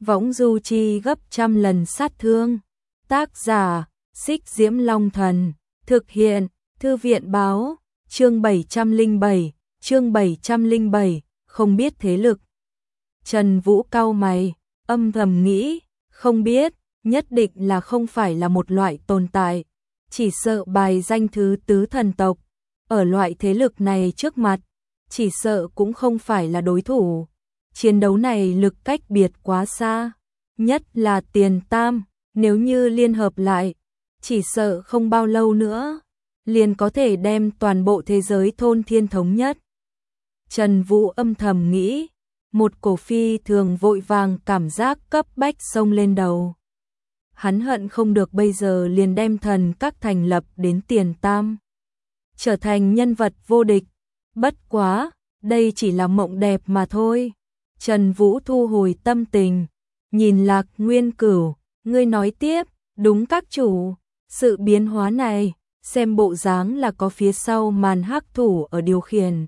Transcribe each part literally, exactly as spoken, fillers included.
võng du chi gấp trăm lần sát thương. Tác giả, Xích Diễm Long Thần, thực hiện, Thư viện báo, chương bảy trăm lẻ bảy, chương bảy trăm lẻ bảy, không biết thế lực. Trần Vũ cau mày, âm thầm nghĩ, không biết, nhất định là không phải là một loại tồn tại, chỉ sợ bài danh thứ tứ thần tộc, ở loại thế lực này trước mặt, chỉ sợ cũng không phải là đối thủ. Chiến đấu này lực cách biệt quá xa, nhất là Tiền Tam, nếu như liên hợp lại, chỉ sợ không bao lâu nữa, liền có thể đem toàn bộ thế giới thôn thiên thống nhất. Trần Vũ âm thầm nghĩ, một cổ phi thường vội vàng cảm giác cấp bách xông lên đầu. Hắn hận không được bây giờ liền đem thần các thành lập đến Tiền Tam, trở thành nhân vật vô địch. Bất quá, đây chỉ là mộng đẹp mà thôi. Trần Vũ thu hồi tâm tình, nhìn Lạc Nguyên Cửu, ngươi nói tiếp, đúng các chủ, sự biến hóa này, xem bộ dáng là có phía sau màn hắc thủ ở điều khiển,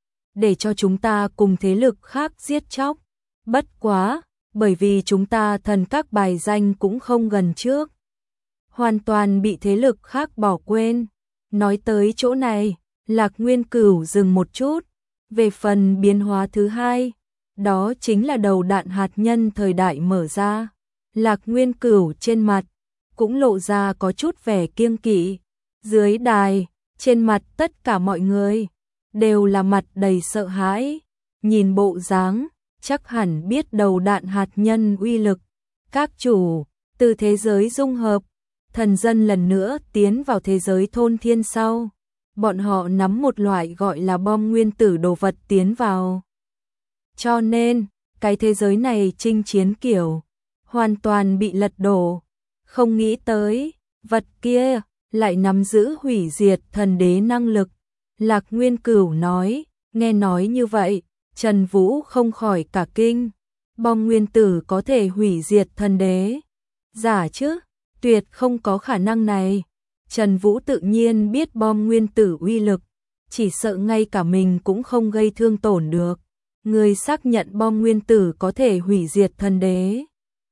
để cho chúng ta cùng thế lực khác giết chóc. Bất quá, bởi vì chúng ta thần các bài danh cũng không gần trước, hoàn toàn bị thế lực khác bỏ quên. Nói tới chỗ này, Lạc Nguyên Cửu dừng một chút, về phần biến hóa thứ hai, đó chính là đầu đạn hạt nhân thời đại mở ra. Lạc Nguyên Cửu trên mặt cũng lộ ra có chút vẻ kiêng kỵ. Dưới đài, trên mặt tất cả mọi người đều là mặt đầy sợ hãi, nhìn bộ dáng chắc hẳn biết đầu đạn hạt nhân uy lực. Các chủ, từ thế giới dung hợp, thần dân lần nữa tiến vào thế giới thôn thiên sau, bọn họ nắm một loại gọi là bom nguyên tử đồ vật tiến vào. Cho nên, cái thế giới này chinh chiến kiểu hoàn toàn bị lật đổ. Không nghĩ tới, vật kia lại nắm giữ hủy diệt thần đế năng lực. Lạc Nguyên Cửu nói, nghe nói như vậy, Trần Vũ không khỏi cả kinh. Bom nguyên tử có thể hủy diệt thần đế? Giả chứ, tuyệt không có khả năng này. Trần Vũ tự nhiên biết bom nguyên tử uy lực, chỉ sợ ngay cả mình cũng không gây thương tổn được. Người xác nhận bom nguyên tử có thể hủy diệt thần đế?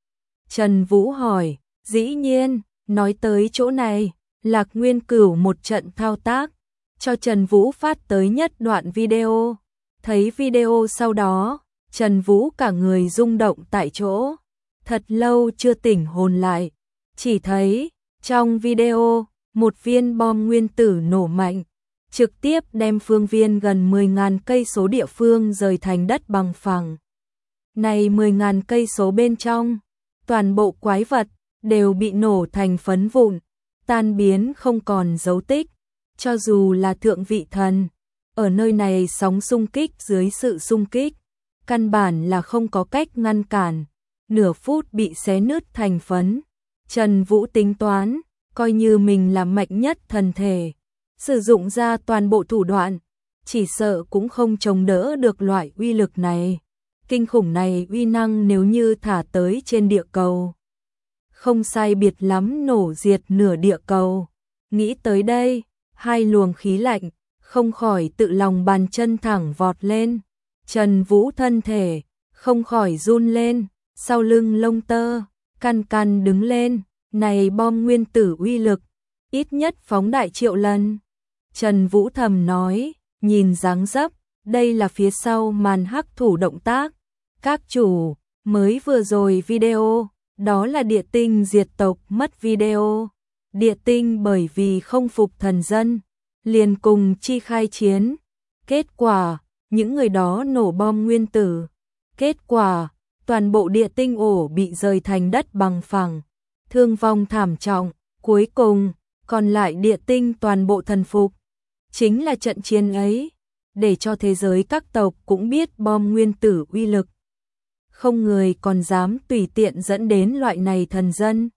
Trần Vũ hỏi. Dĩ nhiên. Nói tới chỗ này, Lạc Nguyên Cửu một trận thao tác, cho Trần Vũ phát tới nhất đoạn video. Thấy video sau đó, Trần Vũ cả người rung động tại chỗ, thật lâu chưa tỉnh hồn lại. Chỉ thấy, trong video, một viên bom nguyên tử nổ mạnh, trực tiếp đem phương viên gần mười nghìn cây số địa phương rời thành đất bằng phẳng. Này mười nghìn cây số bên trong, toàn bộ quái vật đều bị nổ thành phấn vụn, tan biến không còn dấu tích. Cho dù là thượng vị thần, ở nơi này sóng xung kích dưới sự xung kích, căn bản là không có cách ngăn cản, nửa phút bị xé nứt thành phấn. Trần Vũ tính toán, coi như mình là mạnh nhất thần thể, sử dụng ra toàn bộ thủ đoạn, chỉ sợ cũng không chống đỡ được loại uy lực này. Kinh khủng này uy năng nếu như thả tới trên địa cầu, không sai biệt lắm nổ diệt nửa địa cầu. Nghĩ tới đây, hai luồng khí lạnh không khỏi tự lòng bàn chân thẳng vọt lên. Trần Vũ thân thể không khỏi run lên, sau lưng lông tơ căn căn đứng lên. Này bom nguyên tử uy lực, ít nhất phóng đại triệu lần. Trần Vũ thầm nói, nhìn dáng dấp, đây là phía sau màn hắc thủ động tác. Các chủ, mới vừa rồi video, đó là địa tinh diệt tộc mất video. Địa tinh bởi vì không phục thần dân, liền cùng chi khai chiến. Kết quả, những người đó nổ bom nguyên tử. Kết quả, toàn bộ địa tinh ổ bị rời thành đất bằng phẳng, thương vong thảm trọng. Cuối cùng, còn lại địa tinh toàn bộ thần phục. Chính là trận chiến ấy, để cho thế giới các tộc cũng biết bom nguyên tử uy lực. Không người còn dám tùy tiện dẫn đến loại này thần dân.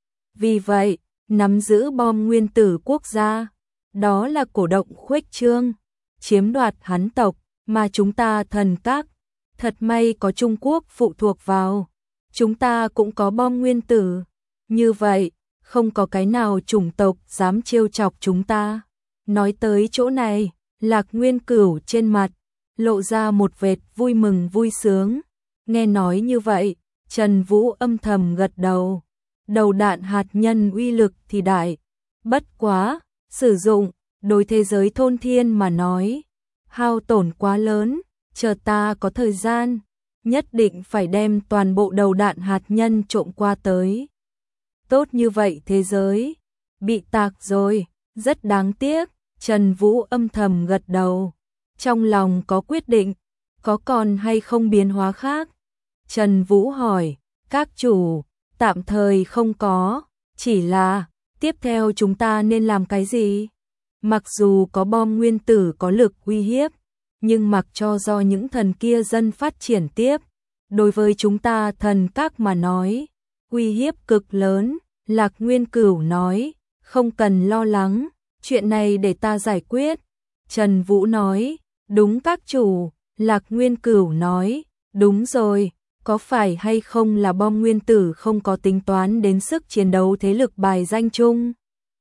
Vì vậy, nắm giữ bom nguyên tử quốc gia, đó là cổ động khuếch trương, chiếm đoạt hắn tộc, mà chúng ta thần các, thật may có Trung Quốc phụ thuộc vào, chúng ta cũng có bom nguyên tử. Như vậy, không có cái nào chủng tộc dám trêu chọc chúng ta. Nói tới chỗ này, Lạc Nguyên Cửu trên mặt lộ ra một vệt vui mừng vui sướng. Nghe nói như vậy, Trần Vũ âm thầm gật đầu. Đầu đạn hạt nhân uy lực thì đại. Bất quá, sử dụng, đối thế giới thôn thiên mà nói. Hao tổn quá lớn, chờ ta có thời gian. Nhất định phải đem toàn bộ đầu đạn hạt nhân trộm qua tới. Tốt như vậy thế giới. Bị tạc rồi, rất đáng tiếc. Trần Vũ âm thầm gật đầu. Trong lòng có quyết định, có còn hay không biến hóa khác? Trần Vũ hỏi, các chủ, tạm thời không có, chỉ là, tiếp theo chúng ta nên làm cái gì? Mặc dù có bom nguyên tử có lực uy hiếp, nhưng mặc cho do những thần kia dân phát triển tiếp, đối với chúng ta thần các mà nói, uy hiếp cực lớn. Lạc Nguyên Cửu nói, không cần lo lắng, chuyện này để ta giải quyết. Trần Vũ nói, đúng các chủ. Lạc Nguyên Cửu nói, đúng rồi, có phải hay không là bom nguyên tử không có tính toán đến sức chiến đấu thế lực bài danh chung?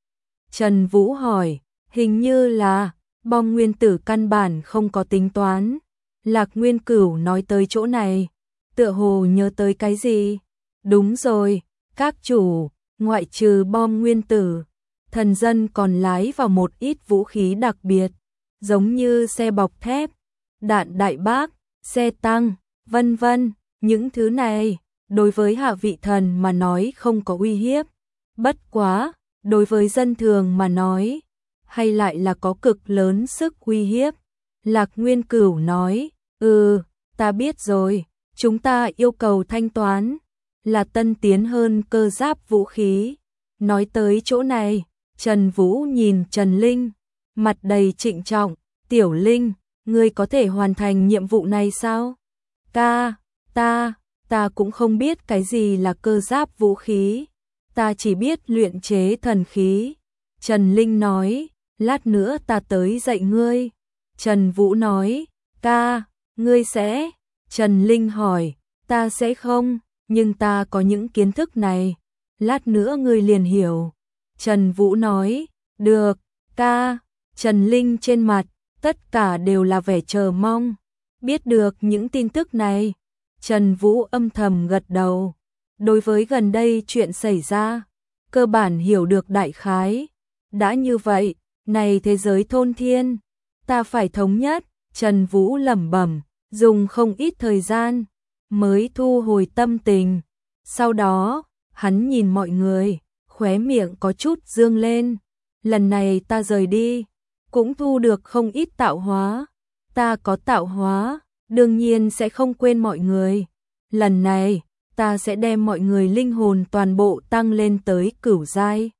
Trần Vũ hỏi, hình như là, bom nguyên tử căn bản không có tính toán. Lạc Nguyên Cửu nói tới chỗ này, tựa hồ nhớ tới cái gì? Đúng rồi, các chủ, ngoại trừ bom nguyên tử, thần dân còn lái vào một ít vũ khí đặc biệt, giống như xe bọc thép, đạn đại bác, xe tăng, vân vân. Những thứ này, đối với hạ vị thần mà nói không có uy hiếp. Bất quá, đối với dân thường mà nói, hay lại là có cực lớn sức uy hiếp. Lạc Nguyên Cửu nói, ừ, ta biết rồi, chúng ta yêu cầu thanh toán, là tân tiến hơn cơ giáp vũ khí. Nói tới chỗ này, Trần Vũ nhìn Trần Linh, mặt đầy trịnh trọng, Tiểu Linh, ngươi có thể hoàn thành nhiệm vụ này sao? Ta, ta, ta cũng không biết cái gì là cơ giáp vũ khí, ta chỉ biết luyện chế thần khí. Trần Linh nói, lát nữa ta tới dạy ngươi. Trần Vũ nói, ca, ngươi sẽ? Trần Linh hỏi, ta sẽ không, nhưng ta có những kiến thức này, lát nữa ngươi liền hiểu. Trần Vũ nói, được, ca. Trần Linh trên mặt, tất cả đều là vẻ chờ mong. Biết được những tin tức này, Trần Vũ âm thầm gật đầu. Đối với gần đây chuyện xảy ra, cơ bản hiểu được đại khái. Đã như vậy, này thế giới thôn thiên, ta phải thống nhất. Trần Vũ lẩm bẩm, dùng không ít thời gian, mới thu hồi tâm tình. Sau đó, hắn nhìn mọi người, khóe miệng có chút dương lên. Lần này ta rời đi, cũng thu được không ít tạo hóa. Ta có tạo hóa, đương nhiên sẽ không quên mọi người. Lần này, ta sẽ đem mọi người linh hồn toàn bộ tăng lên tới cửu giai.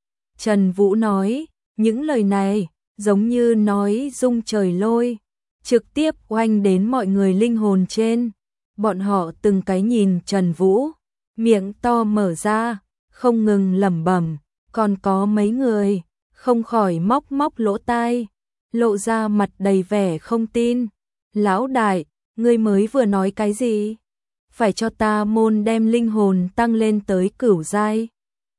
Trần Vũ nói, những lời này, giống như nói rung trời lôi, trực tiếp oanh đến mọi người linh hồn trên. Bọn họ từng cái nhìn Trần Vũ, miệng to mở ra, không ngừng lẩm bẩm, còn có mấy người, không khỏi móc móc lỗ tai, lộ ra mặt đầy vẻ không tin. Lão đại, ngươi mới vừa nói cái gì? Phải cho ta môn đem linh hồn tăng lên tới cửu giai.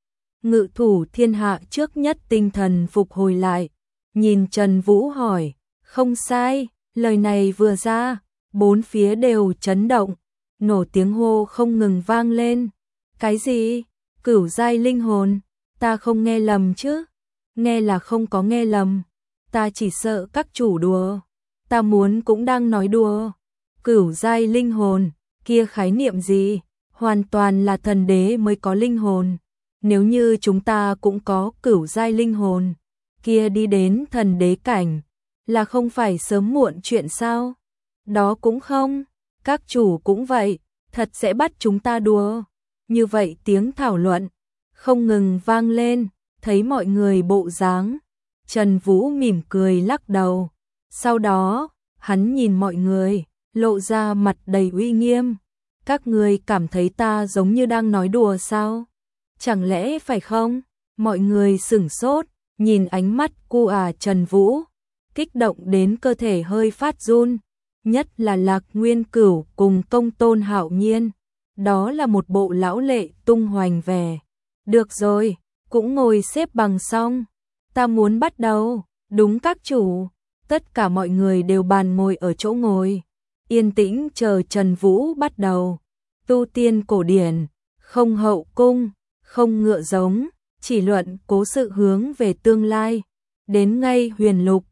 Ngự thủ thiên hạ trước nhất tinh thần phục hồi lại, nhìn Trần Vũ hỏi, không sai, lời này vừa ra, bốn phía đều chấn động, nổ tiếng hô không ngừng vang lên. Cái gì? Cửu giai linh hồn? Ta không nghe lầm chứ? Nghe là không có nghe lầm, ta chỉ sợ các chủ đùa. Ta muốn cũng đang nói đùa. Cửu giai linh hồn, kia khái niệm gì? Hoàn toàn là thần đế mới có linh hồn. Nếu như chúng ta cũng có cửu giai linh hồn, kia đi đến thần đế cảnh, là không phải sớm muộn chuyện sao? Đó cũng không, các chủ cũng vậy, thật sẽ bắt chúng ta đùa. Như vậy tiếng thảo luận không ngừng vang lên, thấy mọi người bộ dáng, Trần Vũ mỉm cười lắc đầu. Sau đó, hắn nhìn mọi người, lộ ra mặt đầy uy nghiêm. Các người cảm thấy ta giống như đang nói đùa sao? Chẳng lẽ phải không? Mọi người sửng sốt, nhìn ánh mắt cu à Trần Vũ, kích động đến cơ thể hơi phát run. Nhất là Lạc Nguyên Cửu cùng Công Tôn Hạo Nhiên, đó là một bộ lão lệ tung hoành vẻ. Được rồi, cũng ngồi xếp bằng xong, ta muốn bắt đầu. Đúng các chủ. Tất cả mọi người đều bàn ngồi ở chỗ ngồi, yên tĩnh chờ Trần Vũ bắt đầu. tu tiên cổ điển, không hậu cung, không ngựa giống, chỉ luận cố sự hướng về tương lai. Đến ngay huyền lục,